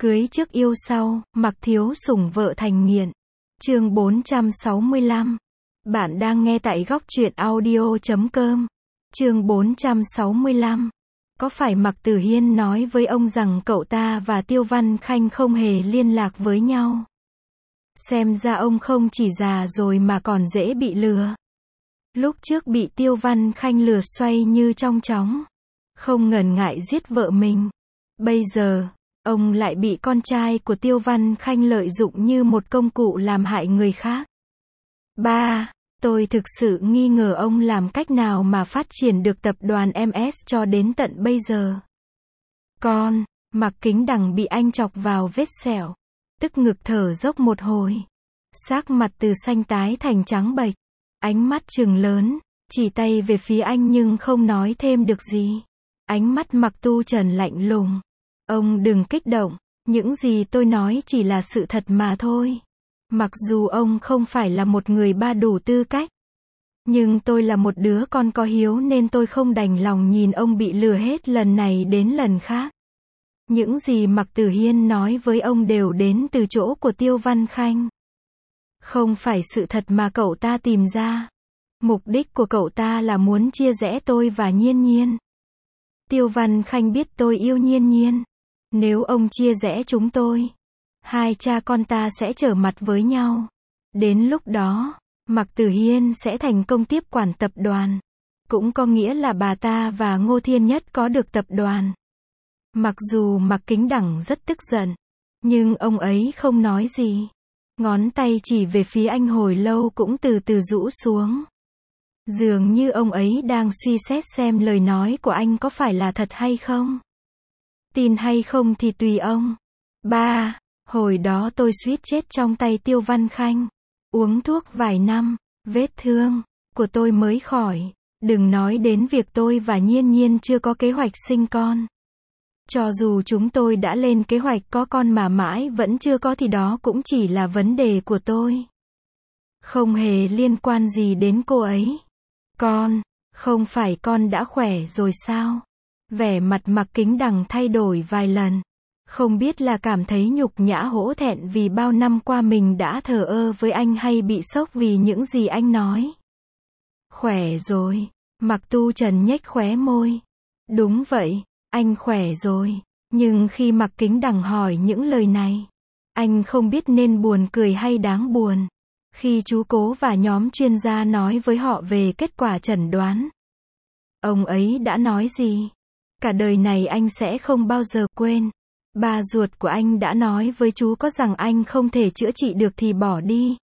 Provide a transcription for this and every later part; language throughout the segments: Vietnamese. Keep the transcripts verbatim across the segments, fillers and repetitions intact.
Cưới trước yêu sau, Mặc Thiếu sủng vợ thành nghiện. Chương bốn trăm sáu mươi lăm. Bạn đang nghe tại góc truyện audio chấm com. Chương bốn trăm sáu mươi lăm. Có phải Mạc Tử Hiên nói với ông rằng cậu ta và Tiêu Văn Khanh không hề liên lạc với nhau? Xem ra ông không chỉ già rồi mà còn dễ bị lừa. Lúc trước bị Tiêu Văn Khanh lừa xoay như trong chóng, không ngần ngại giết vợ mình. Bây giờ, ông lại bị con trai của Tiêu Văn Khanh lợi dụng như một công cụ làm hại người khác. Ba, tôi thực sự nghi ngờ ông làm cách nào mà phát triển được tập đoàn em ét cho đến tận bây giờ. Con, Mạc Kính Đằng bị anh chọc vào vết sẹo, tức ngực thở dốc một hồi. Sắc mặt từ xanh tái thành trắng bệch, ánh mắt trừng lớn, chỉ tay về phía anh nhưng không nói thêm được gì. Ánh mắt Mạc Tu Trần lạnh lùng. Ông đừng kích động, những gì tôi nói chỉ là sự thật mà thôi. Mặc dù ông không phải là một người ba đủ tư cách, nhưng tôi là một đứa con có hiếu nên tôi không đành lòng nhìn ông bị lừa hết lần này đến lần khác. Những gì Mạc Tử Hiên nói với ông đều đến từ chỗ của Tiêu Văn Khanh. Không phải sự thật mà cậu ta tìm ra. Mục đích của cậu ta là muốn chia rẽ tôi và Nhiên Nhiên. Tiêu Văn Khanh biết tôi yêu Nhiên Nhiên. Nếu ông chia rẽ chúng tôi, hai cha con ta sẽ trở mặt với nhau. Đến lúc đó, Mạc Tử Hiên sẽ thành công tiếp quản tập đoàn. Cũng có nghĩa là bà ta và Ngô Thiên Nhất có được tập đoàn. Mặc dù Mạc Kính Đằng rất tức giận, nhưng ông ấy không nói gì. Ngón tay chỉ về phía anh hồi lâu cũng từ từ rũ xuống. Dường như ông ấy đang suy xét xem lời nói của anh có phải là thật hay không. Tin hay không thì tùy ông. Ba, hồi đó tôi suýt chết trong tay Tiêu Văn Khanh. Uống thuốc vài năm, vết thương của tôi mới khỏi. Đừng nói đến việc tôi và Nhiên Nhiên chưa có kế hoạch sinh con. Cho dù chúng tôi đã lên kế hoạch có con mà mãi vẫn chưa có thì đó cũng chỉ là vấn đề của tôi. Không hề liên quan gì đến cô ấy. Con, không phải con đã khỏe rồi sao? Vẻ mặt Mạc Kính Đằng thay đổi vài lần. Không biết là cảm thấy nhục nhã hổ thẹn vì bao năm qua mình đã thờ ơ với anh hay bị sốc vì những gì anh nói. Khỏe rồi. Mạc Tu Trần nhếch khóe môi. Đúng vậy, anh khỏe rồi. Nhưng khi Mạc Kính Đằng hỏi những lời này, anh không biết nên buồn cười hay đáng buồn. Khi chú Cố và nhóm chuyên gia nói với họ về kết quả chẩn đoán, ông ấy đã nói gì? Cả đời này anh sẽ không bao giờ quên. Ba ruột của anh đã nói với chú có rằng anh không thể chữa trị được thì bỏ đi.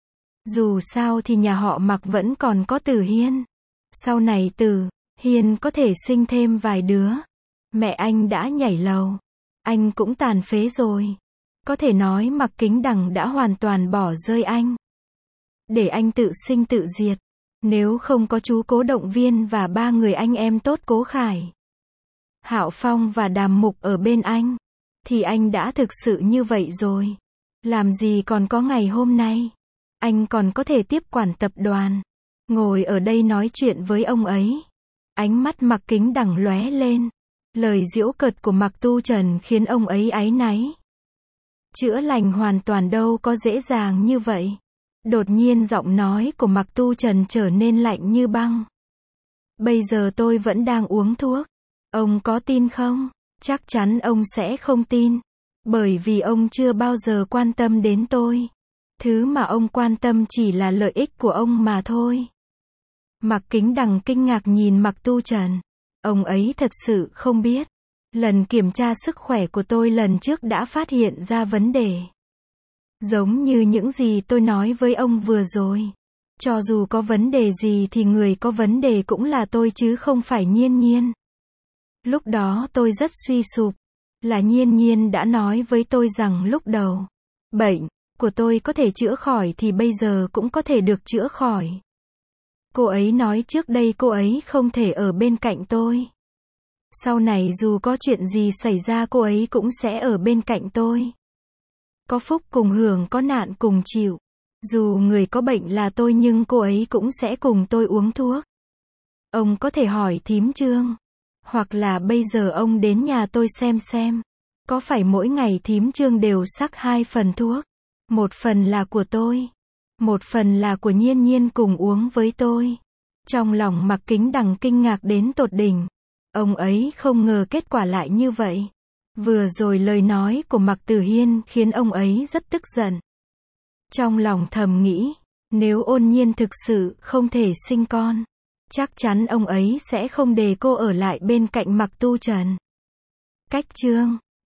Dù sao thì nhà họ Mạc vẫn còn có Tử Hiên. Sau này Tử Hiên có thể sinh thêm vài đứa. Mẹ anh đã nhảy lầu. Anh cũng tàn phế rồi. Có thể nói Mạc Kính Đằng đã hoàn toàn bỏ rơi anh, để anh tự sinh tự diệt. Nếu không có chú Cố động viên và ba người anh em tốt Cố Khải, Hạo Phong và Đàm Mục ở bên anh, thì anh đã thực sự như vậy rồi. Làm gì còn có ngày hôm nay. Anh còn có thể tiếp quản tập đoàn. Ngồi ở đây nói chuyện với ông ấy. Ánh mắt Mạc Kính Đằng lóe lên. Lời giễu cợt của Mạc Tu Trần khiến ông ấy áy náy. Chữa lành hoàn toàn đâu có dễ dàng như vậy. Đột nhiên giọng nói của Mạc Tu Trần trở nên lạnh như băng. Bây giờ tôi vẫn đang uống thuốc. Ông có tin không? Chắc chắn ông sẽ không tin. Bởi vì ông chưa bao giờ quan tâm đến tôi. Thứ mà ông quan tâm chỉ là lợi ích của ông mà thôi. Mạc Kính Đằng kinh ngạc nhìn Mạc Tu Trần. Ông ấy thật sự không biết. Lần kiểm tra sức khỏe của tôi lần trước đã phát hiện ra vấn đề. Giống như những gì tôi nói với ông vừa rồi. Cho dù có vấn đề gì thì người có vấn đề cũng là tôi chứ không phải Nhiên Nhiên. Lúc đó tôi rất suy sụp. Là Nhiên Nhiên đã nói với tôi rằng lúc đầu, bệnh của tôi có thể chữa khỏi thì bây giờ cũng có thể được chữa khỏi. Cô ấy nói trước đây cô ấy không thể ở bên cạnh tôi. Sau này dù có chuyện gì xảy ra cô ấy cũng sẽ ở bên cạnh tôi. Có phúc cùng hưởng có nạn cùng chịu. Dù người có bệnh là tôi nhưng cô ấy cũng sẽ cùng tôi uống thuốc. Ông có thể hỏi thím Trương. Hoặc là bây giờ ông đến nhà tôi xem xem. Có phải mỗi ngày thím Trương đều sắc hai phần thuốc? Một phần là của tôi, một phần là của Nhiên Nhiên cùng uống với tôi. Trong lòng Mạc Kính Đằng kinh ngạc đến tột đỉnh. Ông ấy không ngờ kết quả lại như vậy. Vừa rồi lời nói của Mạc Tử Hiên khiến ông ấy rất tức giận. Trong lòng thầm nghĩ, nếu Ôn Nhiên thực sự không thể sinh con, chắc chắn ông ấy sẽ không để cô ở lại bên cạnh Mạc Tu Trần. Cách chương